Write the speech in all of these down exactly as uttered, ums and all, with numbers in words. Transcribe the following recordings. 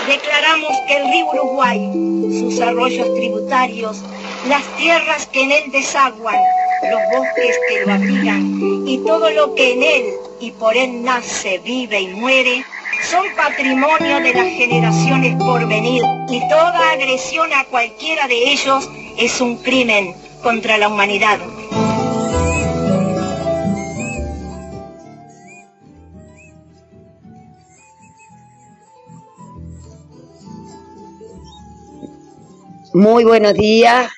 declaramos que el río Uruguay, sus arroyos tributarios, las tierras que en él desaguan, los bosques que lo abrigan y todo lo que en él y por él nace, vive y muere, son patrimonio de las generaciones por venir, y toda agresión a cualquiera de ellos es un crimen contra la humanidad. Muy buenos días,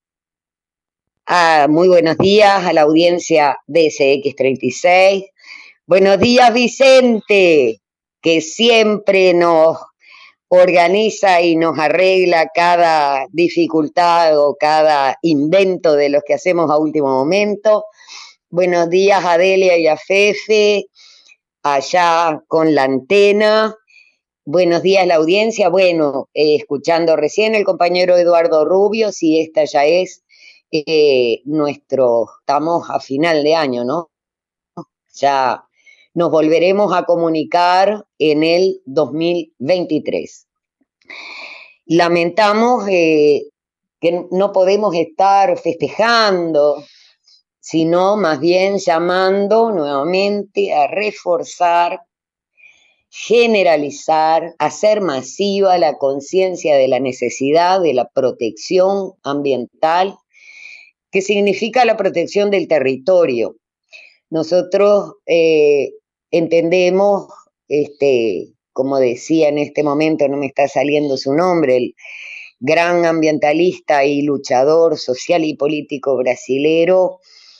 a, muy buenos días a la audiencia de S X treinta y seis. Buenos días, Vicente, que siempre nos organiza y nos arregla cada dificultad o cada invento de los que hacemos a último momento. Buenos días a Delia y a Fefe, allá con la antena. Buenos días la audiencia. Bueno, eh, escuchando recién el compañero Eduardo Rubio, si esta ya es eh, nuestro, estamos a final de año, ¿no? Ya nos volveremos a comunicar en el dos mil veintitrés. Lamentamos eh, que no podemos estar festejando, sino más bien llamando nuevamente a reforzar, generalizar, hacer masiva la conciencia de la necesidad de la protección ambiental, que significa la protección del territorio. Nosotros eh, entendemos, este, como decía en este momento, no me está saliendo su nombre, el gran ambientalista y luchador social y político brasilero,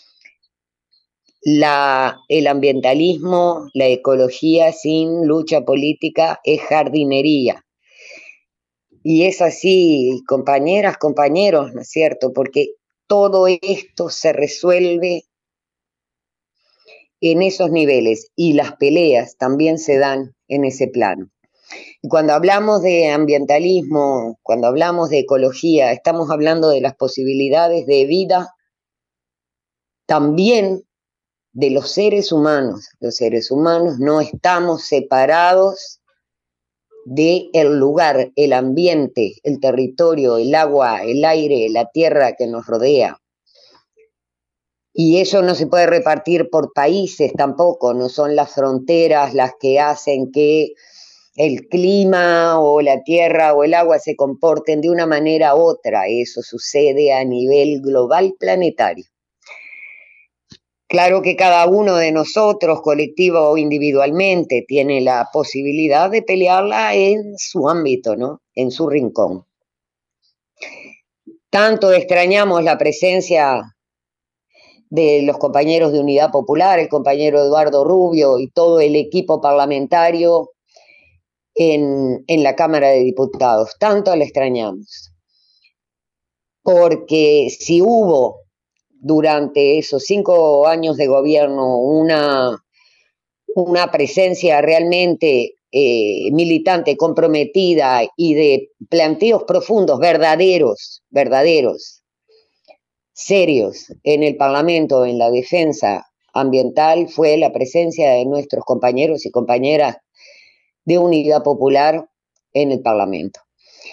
La, el ambientalismo, la ecología sin lucha política es jardinería. Y es así, compañeras, compañeros, ¿no es cierto? Porque todo esto se resuelve en esos niveles y las peleas también se dan en ese plano. Y cuando hablamos de ambientalismo, cuando hablamos de ecología, estamos hablando de las posibilidades de vida también de los seres humanos. Los seres humanos no estamos separados del lugar, el ambiente, el territorio, el agua, el aire, la tierra que nos rodea. Y eso no se puede repartir por países tampoco, no son las fronteras las que hacen que el clima o la tierra o el agua se comporten de una manera u otra. Eso sucede a nivel global planetario. Claro que cada uno de nosotros, colectivo o individualmente, tiene la posibilidad de pelearla en su ámbito, ¿no? En su rincón. Tanto extrañamos la presencia de los compañeros de Unidad Popular, el compañero Eduardo Rubio y todo el equipo parlamentario en, en la Cámara de Diputados. Tanto la extrañamos. Porque si hubo durante esos cinco años de gobierno una, una presencia realmente eh, militante, comprometida y de planteos profundos, verdaderos, verdaderos, serios en el Parlamento, en la defensa ambiental, fue la presencia de nuestros compañeros y compañeras de Unidad Popular en el Parlamento.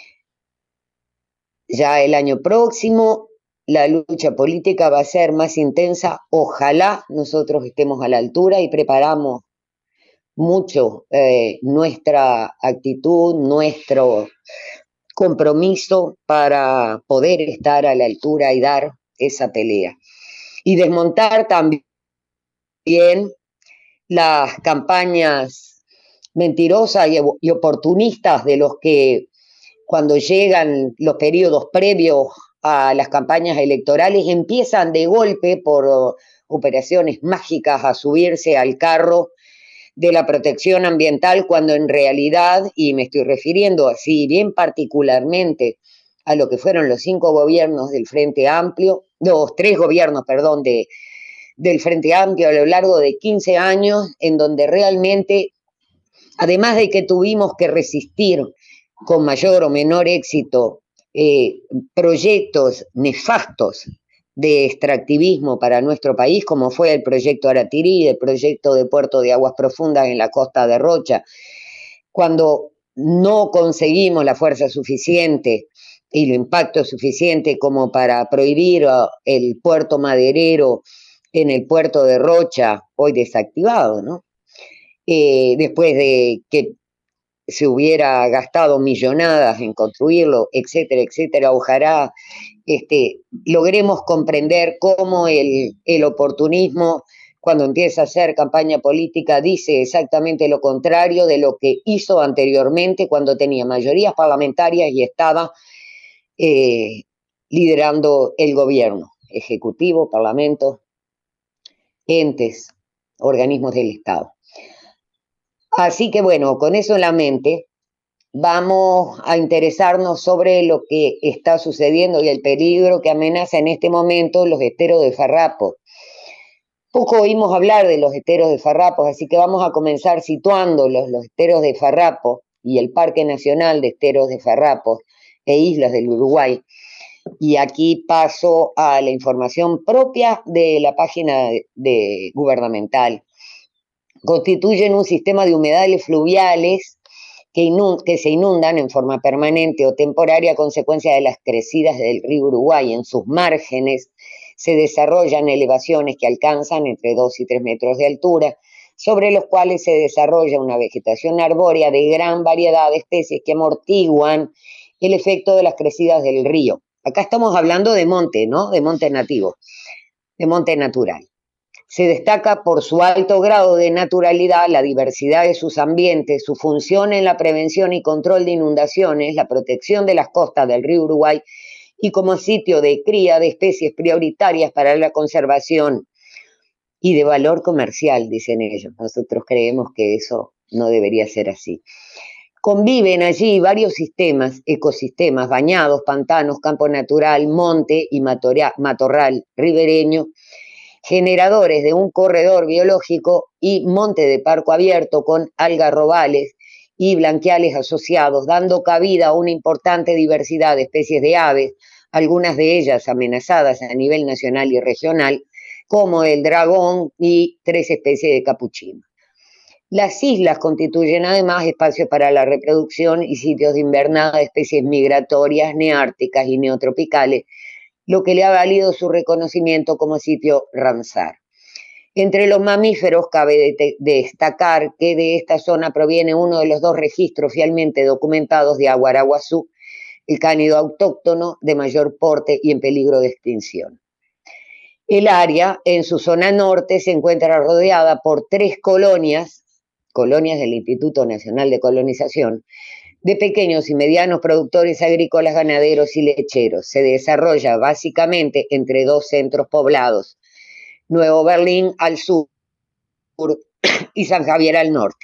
Ya el año próximo la lucha política va a ser más intensa. Ojalá nosotros estemos a la altura y preparamos mucho eh, nuestra actitud, nuestro compromiso para poder estar a la altura y dar esa pelea. Y desmontar también las campañas mentirosas y, y oportunistas de los que cuando llegan los periodos previos a las campañas electorales empiezan de golpe por operaciones mágicas a subirse al carro de la protección ambiental, cuando en realidad, y me estoy refiriendo así bien particularmente a lo que fueron los cinco gobiernos del Frente Amplio, los tres gobiernos, perdón, de, del Frente Amplio a lo largo de quince años, en donde realmente, además de que tuvimos que resistir con mayor o menor éxito eh, proyectos nefastos de extractivismo para nuestro país, como fue el proyecto Aratirí, el proyecto de Puerto de Aguas Profundas en la costa de Rocha, cuando no conseguimos la fuerza suficiente y el impacto suficiente como para prohibir el puerto maderero en el puerto de Rocha, hoy desactivado, ¿no? Eh, después de que se hubiera gastado millonadas en construirlo, etcétera, etcétera, ojalá este, logremos comprender cómo el, el oportunismo, cuando empieza a hacer campaña política, dice exactamente lo contrario de lo que hizo anteriormente cuando tenía mayorías parlamentarias y estaba eh, liderando el gobierno, ejecutivo, parlamento, entes, organismos del Estado. Así que bueno, con eso en la mente, vamos a interesarnos sobre lo que está sucediendo y el peligro que amenaza en este momento los esteros de farrapos. Poco oímos hablar de los esteros de farrapos, así que vamos a comenzar situándolos, los esteros de farrapos y el Parque Nacional de Esteros de Farrapos e Islas del Uruguay. Y aquí paso a la información propia de la página de, de gubernamental. Constituyen un sistema de humedales fluviales que, inund que se inundan en forma permanente o temporaria a consecuencia de las crecidas del río Uruguay. En sus márgenes se desarrollan elevaciones que alcanzan entre dos y tres metros de altura, sobre los cuales se desarrolla una vegetación arbórea de gran variedad de especies que amortiguan el efecto de las crecidas del río. Acá estamos hablando de monte, ¿no? De monte nativo, de monte natural. Se destaca por su alto grado de naturalidad, la diversidad de sus ambientes, su función en la prevención y control de inundaciones, la protección de las costas del río Uruguay y como sitio de cría de especies prioritarias para la conservación y de valor comercial, dicen ellos. Nosotros creemos que eso no debería ser así. Conviven allí varios sistemas, ecosistemas, bañados, pantanos, campo natural, monte y matorral ribereño, generadores de un corredor biológico y monte de parco abierto con algarrobales y blanqueales asociados, dando cabida a una importante diversidad de especies de aves, algunas de ellas amenazadas a nivel nacional y regional, como el dragón y tres especies de capuchino. Las islas constituyen además espacios para la reproducción y sitios de invernada de especies migratorias, neárticas y neotropicales, lo que le ha valido su reconocimiento como sitio Ramsar. Entre los mamíferos cabe de destacar que de esta zona proviene uno de los dos registros fielmente documentados de Aguaraguazú, el cánido autóctono de mayor porte y en peligro de extinción. El área, en su zona norte, se encuentra rodeada por tres colonias, colonias del Instituto Nacional de Colonización, de pequeños y medianos productores agrícolas, ganaderos y lecheros. Se desarrolla básicamente entre dos centros poblados, Nuevo Berlín al sur y San Javier al norte.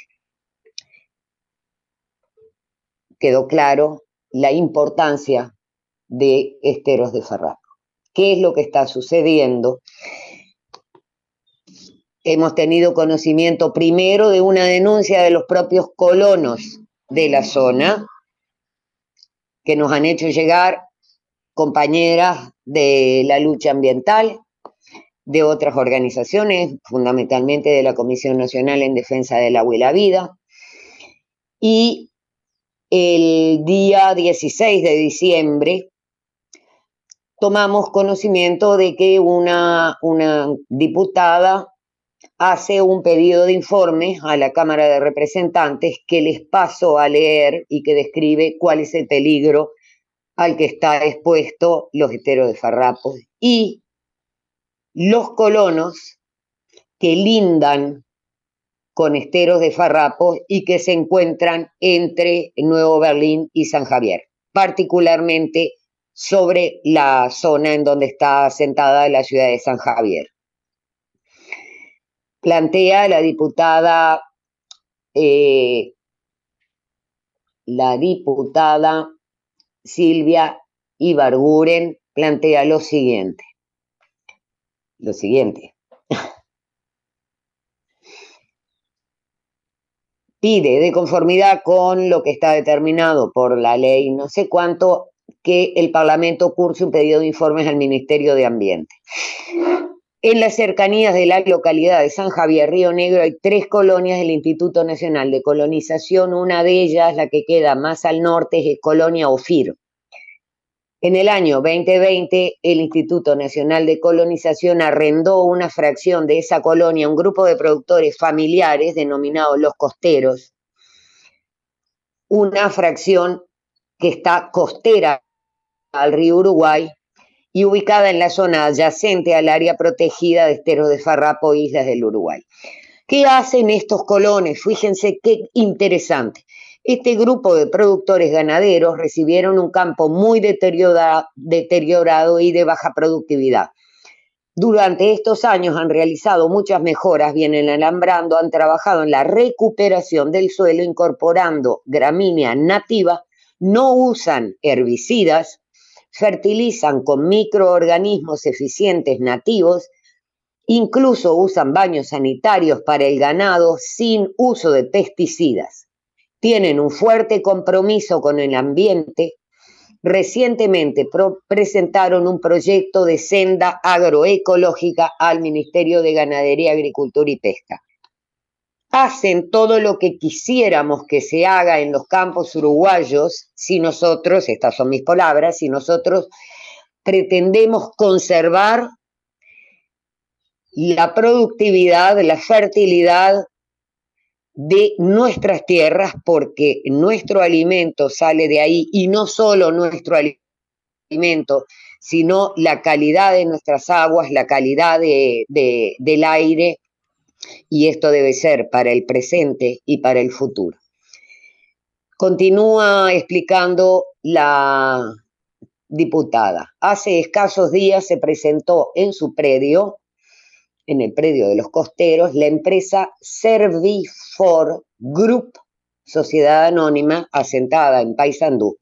Quedó claro la importancia de esteros de farrapo. ¿Qué es lo que está sucediendo? Hemos tenido conocimiento primero de una denuncia de los propios colonos de la zona que nos han hecho llegar compañeras de la lucha ambiental, de otras organizaciones, fundamentalmente de la Comisión Nacional en Defensa del Agua y la Vida. Y el día dieciséis de diciembre tomamos conocimiento de que una, una diputada hace un pedido de informe a la Cámara de Representantes que les paso a leer y que describe cuál es el peligro al que está expuesto los esteros de farrapos y los colonos que lindan con esteros de farrapos y que se encuentran entre Nuevo Berlín y San Javier, particularmente sobre la zona en donde está asentada la ciudad de San Javier. Plantea la diputada, eh, la diputada Silvia Ibarguren, plantea lo siguiente. Lo siguiente. Pide, de conformidad con lo que está determinado por la ley no sé cuánto, que el Parlamento curse un pedido de informes al Ministerio de Ambiente. En las cercanías de la localidad de San Javier, Río Negro, hay tres colonias del Instituto Nacional de Colonización. Una de ellas, la que queda más al norte, es Colonia Ofir. En el año veinte veinte, el Instituto Nacional de Colonización arrendó una fracción de esa colonia a un grupo de productores familiares denominados Los Costeros, una fracción que está costera al río Uruguay y ubicada en la zona adyacente al área protegida de Esteros de Farrapo, Islas del Uruguay. ¿Qué hacen estos colones? Fíjense qué interesante. Este grupo de productores ganaderos recibieron un campo muy deteriorado, deteriorado y de baja productividad. Durante estos años han realizado muchas mejoras, vienen alambrando, han trabajado en la recuperación del suelo, incorporando gramínea nativa, no usan herbicidas, fertilizan con microorganismos eficientes nativos, incluso usan baños sanitarios para el ganado sin uso de pesticidas. Tienen un fuerte compromiso con el ambiente. Recientemente pro- presentaron un proyecto de senda agroecológica al Ministerio de Ganadería, Agricultura y Pesca. Hacen todo lo que quisiéramos que se haga en los campos uruguayos si nosotros, estas son mis palabras, si nosotros pretendemos conservar la productividad, la fertilidad de nuestras tierras, porque nuestro alimento sale de ahí, y no solo nuestro alimento, sino la calidad de nuestras aguas, la calidad de, de, del aire, y esto debe ser para el presente y para el futuro. Continúa explicando la diputada. Hace escasos días se presentó en su predio, en el predio de Los Costeros, la empresa Servifor Group, sociedad anónima asentada en Paysandú,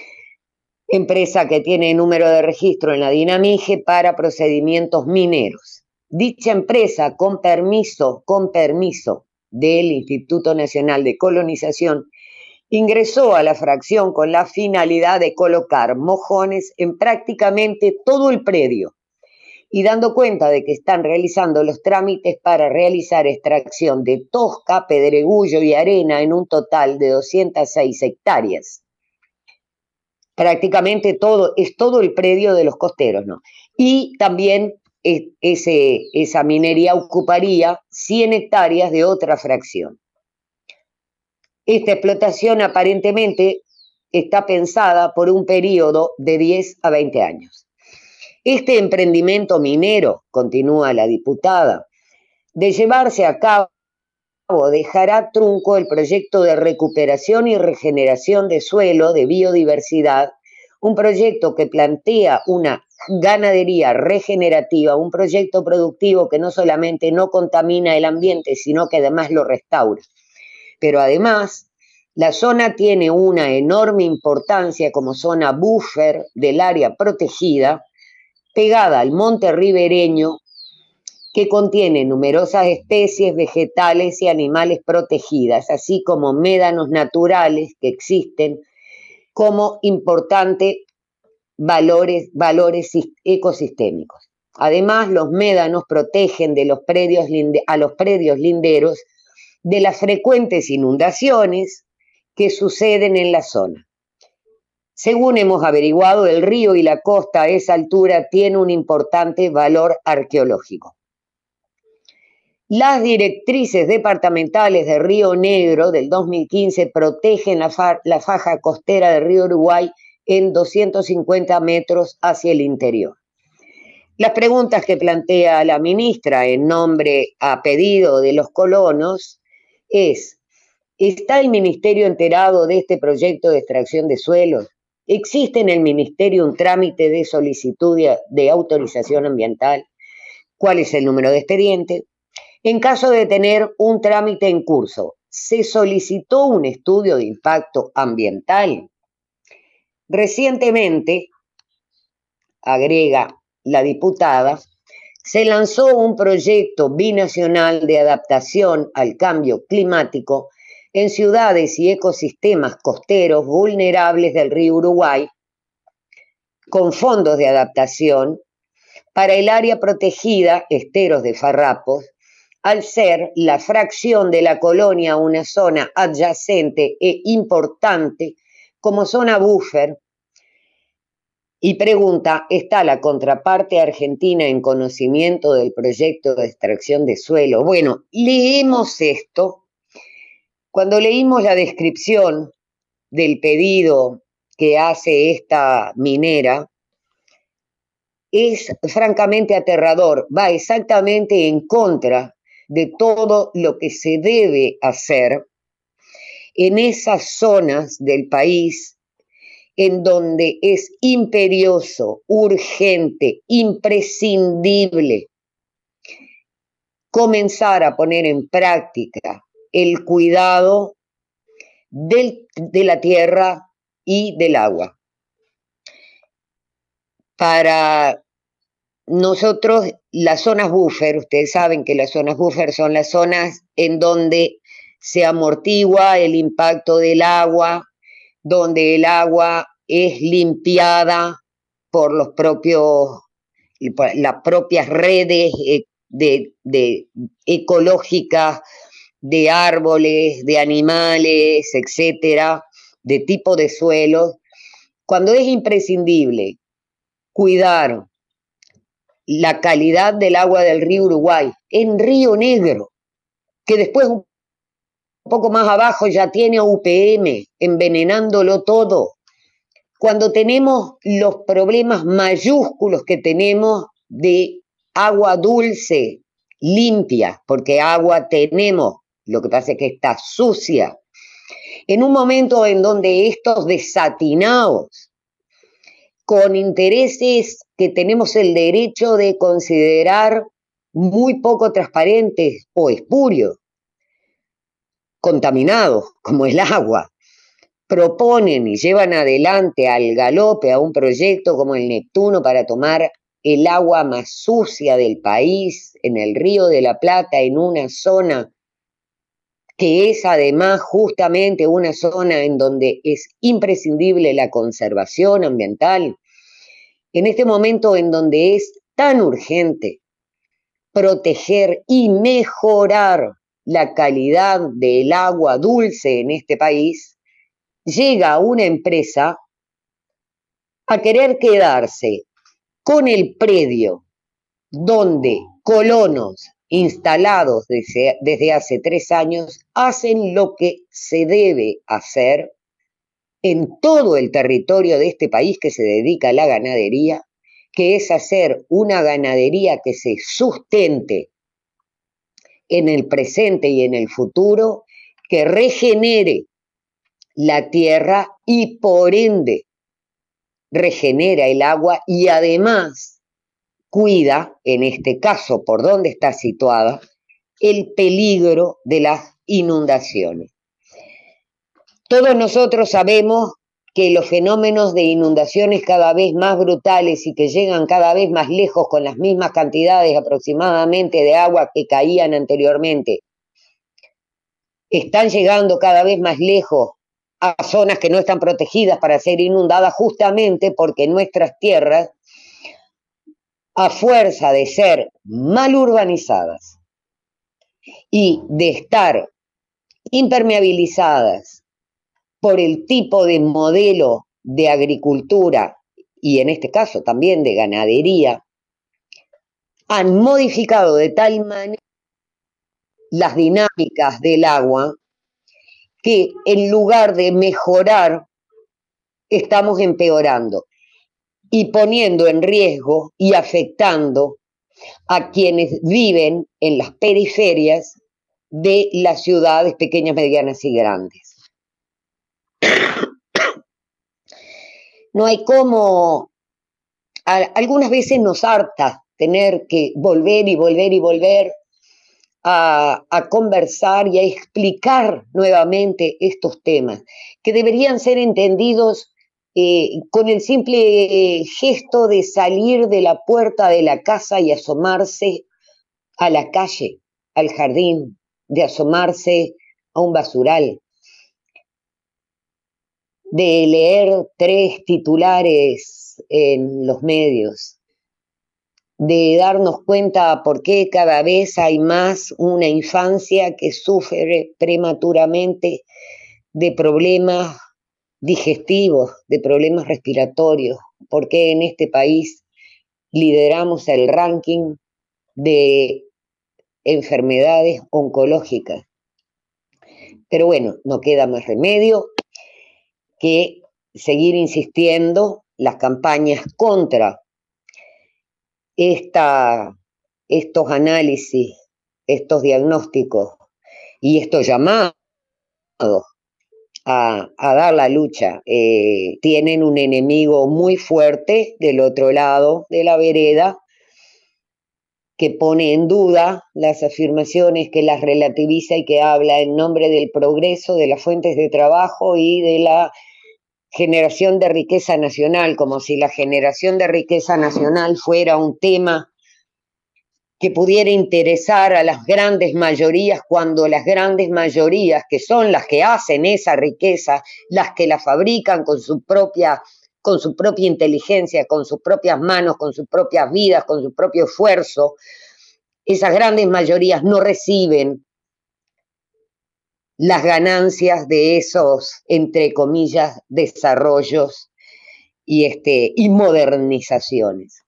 empresa que tiene número de registro en la Dinamige para procedimientos mineros. Dicha empresa, con permiso, con permiso del Instituto Nacional de Colonización, ingresó a la fracción con la finalidad de colocar mojones en prácticamente todo el predio, y dando cuenta de que están realizando los trámites para realizar extracción de tosca, pedregullo y arena en un total de doscientas seis hectáreas. Prácticamente todo, es todo el predio de Los Costeros, ¿no? Y también es, ese, esa minería ocuparía cien hectáreas de otra fracción. Esta explotación aparentemente está pensada por un periodo de diez a veinte años. Este emprendimiento minero, continúa la diputada, de llevarse a cabo, dejará trunco el proyecto de recuperación y regeneración de suelo, de biodiversidad, un proyecto que plantea una ganadería regenerativa, un proyecto productivo que no solamente no contamina el ambiente, sino que además lo restaura. Pero además, la zona tiene una enorme importancia como zona buffer del área protegida, pegada al monte ribereño, que contiene numerosas especies vegetales y animales protegidas, así como médanos naturales que existen como importantes valores, valores ecosistémicos. Además, los médanos protegen de los predios linde, a los predios linderos de las frecuentes inundaciones que suceden en la zona. Según hemos averiguado, el río y la costa a esa altura tienen un importante valor arqueológico. Las directrices departamentales de Río Negro del dos mil quince protegen la, fa la faja costera del río Uruguay en doscientos cincuenta metros hacia el interior. Las preguntas que plantea la ministra en nombre a pedido de los colonos es: ¿está el ministerio enterado de este proyecto de extracción de suelos? ¿Existe en el ministerio un trámite de solicitud de, de autorización ambiental? ¿Cuál es el número de expediente? En caso de tener un trámite en curso, ¿se solicitó un estudio de impacto ambiental? Recientemente, agrega la diputada, se lanzó un proyecto binacional de adaptación al cambio climático en ciudades y ecosistemas costeros vulnerables del río Uruguay, con fondos de adaptación para el área protegida, Esteros de Farrapos, al ser la fracción de la colonia a una zona adyacente e importante como zona buffer. Y pregunta, ¿está la contraparte argentina en conocimiento del proyecto de extracción de suelo? Bueno, leemos esto. Cuando leímos la descripción del pedido que hace esta minera, es francamente aterrador, va exactamente en contra de todo lo que se debe hacer en esas zonas del país en donde es imperioso, urgente, imprescindible comenzar a poner en práctica el cuidado del, de la tierra y del agua. Para nosotros, las zonas buffer, ustedes saben que las zonas buffer son las zonas en donde se amortigua el impacto del agua, donde el agua es limpiada por los propios, las propias redes de, de ecológicas de árboles, de animales, etcétera, de tipo de suelos, cuando es imprescindible cuidar la calidad del agua del río Uruguay en Río Negro, que después un poco más abajo ya tiene U P M envenenándolo todo, cuando tenemos los problemas mayúsculos que tenemos de agua dulce, limpia, porque agua tenemos, lo que pasa es que está sucia, en un momento en donde estos desatinados, con intereses que tenemos el derecho de considerar muy poco transparentes o espurios, contaminados, como el agua, proponen y llevan adelante al galope a un proyecto como el Neptuno para tomar el agua más sucia del país en el Río de la Plata, en una zona que es además justamente una zona en donde es imprescindible la conservación ambiental, en este momento en donde es tan urgente proteger y mejorar la calidad del agua dulce en este país, llega una empresa a querer quedarse con el predio donde colonos instalados desde, desde hace tres años hacen lo que se debe hacer en todo el territorio de este país que se dedica a la ganadería, que es hacer una ganadería que se sustente en el presente y en el futuro, que regenere la tierra y por ende regenera el agua y además cuida, en este caso por donde está situada, el peligro de las inundaciones. Todos nosotros sabemos que los fenómenos de inundaciones cada vez más brutales y que llegan cada vez más lejos con las mismas cantidades aproximadamente de agua que caían anteriormente, están llegando cada vez más lejos a zonas que no están protegidas para ser inundadas justamente porque nuestras tierras, a fuerza de ser mal urbanizadas y de estar impermeabilizadas por el tipo de modelo de agricultura y en este caso también de ganadería, han modificado de tal manera las dinámicas del agua que en lugar de mejorar, estamos empeorando y poniendo en riesgo y afectando a quienes viven en las periferias de las ciudades pequeñas, medianas y grandes. No hay cómo, a, algunas veces nos harta tener que volver y volver y volver a, a conversar y a explicar nuevamente estos temas, que deberían ser entendidos eh, con el simple eh, gesto de salir de la puerta de la casa y asomarse a la calle, al jardín, de asomarse a un basural, de leer tres titulares en los medios de darnos cuenta por qué cada vez hay más una infancia que sufre prematuramente de problemas digestivos, de problemas respiratorios, por qué en este país lideramos el ranking de enfermedades oncológicas. Pero bueno, no queda más remedio que seguir insistiendo las campañas contra esta, estos análisis, estos diagnósticos y estos llamados a, a dar la lucha. Eh, tienen un enemigo muy fuerte del otro lado de la vereda, que pone en duda las afirmaciones, que las relativiza y que habla en nombre del progreso, de las fuentes de trabajo y de la generación de riqueza nacional, como si la generación de riqueza nacional fuera un tema que pudiera interesar a las grandes mayorías, cuando las grandes mayorías, que son las que hacen esa riqueza, las que la fabrican con su propia, con su propia inteligencia, con sus propias manos, con sus propias vidas, con su propio esfuerzo, esas grandes mayorías no reciben las ganancias de esos, entre comillas, desarrollos y, este, y modernizaciones.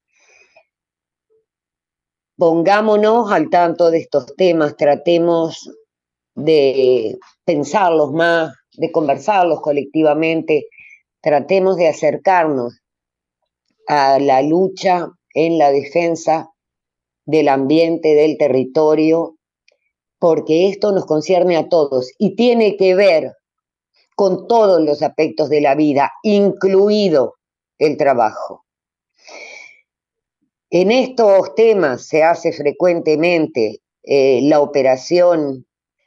Pongámonos al tanto de estos temas, tratemos de pensarlos más, de conversarlos colectivamente, tratemos de acercarnos a la lucha en la defensa del ambiente, del territorio, porque esto nos concierne a todos y tiene que ver con todos los aspectos de la vida, incluido el trabajo. En estos temas se hace frecuentemente eh, la operación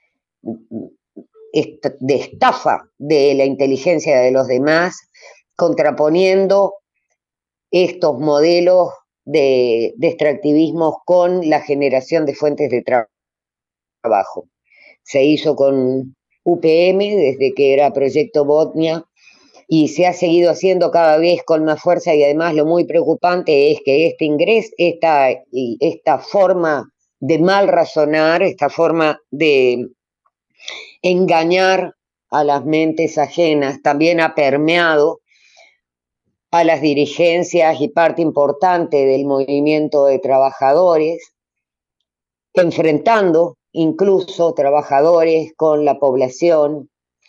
de estafa de la inteligencia de los demás, contraponiendo estos modelos de, de extractivismo con la generación de fuentes de tra trabajo. Se hizo con U P M desde que era Proyecto Botnia, y se ha seguido haciendo cada vez con más fuerza, y además lo muy preocupante es que este ingreso, esta, esta forma de mal razonar, esta forma de engañar a las mentes ajenas, también ha permeado a las dirigencias y parte importante del movimiento de trabajadores, enfrentando incluso trabajadores con la población,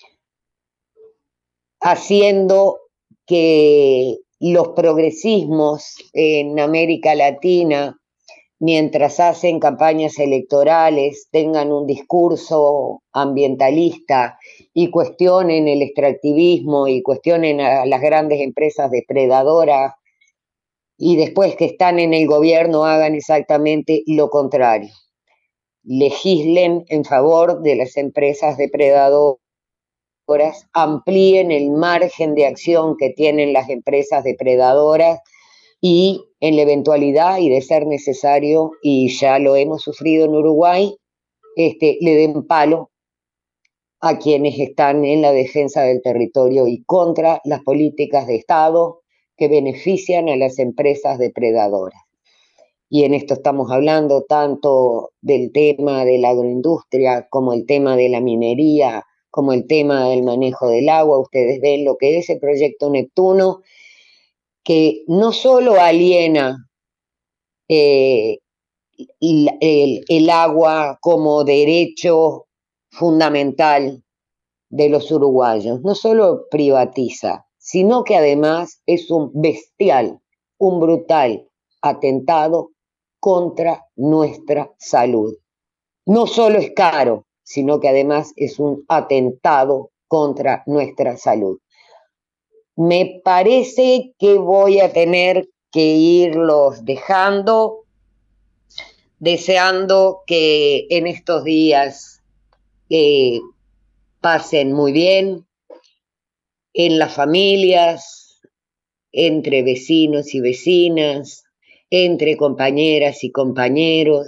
haciendo que los progresismos en América Latina, mientras hacen campañas electorales, tengan un discurso ambientalista y cuestionen el extractivismo y cuestionen a las grandes empresas depredadoras, y después que están en el gobierno hagan exactamente lo contrario. Legislen en favor de las empresas depredadoras, amplíen el margen de acción que tienen las empresas depredadoras y en la eventualidad y de ser necesario, y ya lo hemos sufrido en Uruguay, este, le den palo a quienes están en la defensa del territorio y contra las políticas de Estado que benefician a las empresas depredadoras. Y en esto estamos hablando tanto del tema de la agroindustria como el tema de la minería, como el tema del manejo del agua. Ustedes ven lo que es el proyecto Neptuno, que no solo aliena eh, el, el agua como derecho fundamental de los uruguayos, no solo privatiza, sino que además es un bestial, un brutal atentado contra nuestra salud. No solo es caro, sino que además es un atentado contra nuestra salud. Me parece que voy a tener que irlos dejando, deseando que en estos días eh, pasen muy bien en las familias, entre vecinos y vecinas, entre compañeras y compañeros,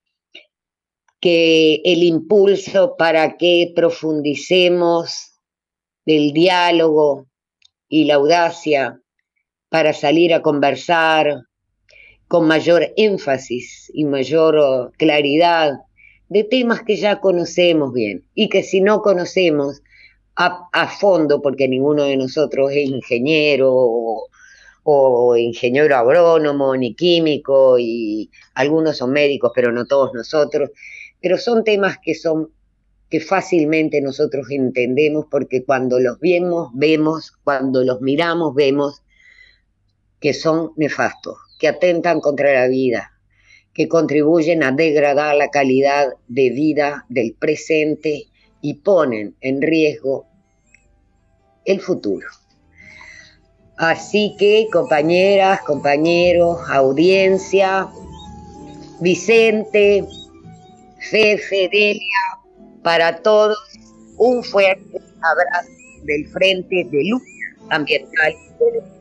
que el impulso para que profundicemos el diálogo y la audacia para salir a conversar con mayor énfasis y mayor claridad de temas que ya conocemos bien y que si no conocemos a, a fondo, porque ninguno de nosotros es ingeniero o, o ingeniero agrónomo ni químico, y algunos son médicos, pero no todos nosotros, pero son temas que son que fácilmente nosotros entendemos, porque cuando los vemos, vemos, cuando los miramos, vemos que son nefastos, que atentan contra la vida, que contribuyen a degradar la calidad de vida del presente y ponen en riesgo el futuro. Así que, compañeras, compañeros, audiencia, Vicente, Fefe, Delia, para todos, un fuerte abrazo del Frente de Lucha Ambiental.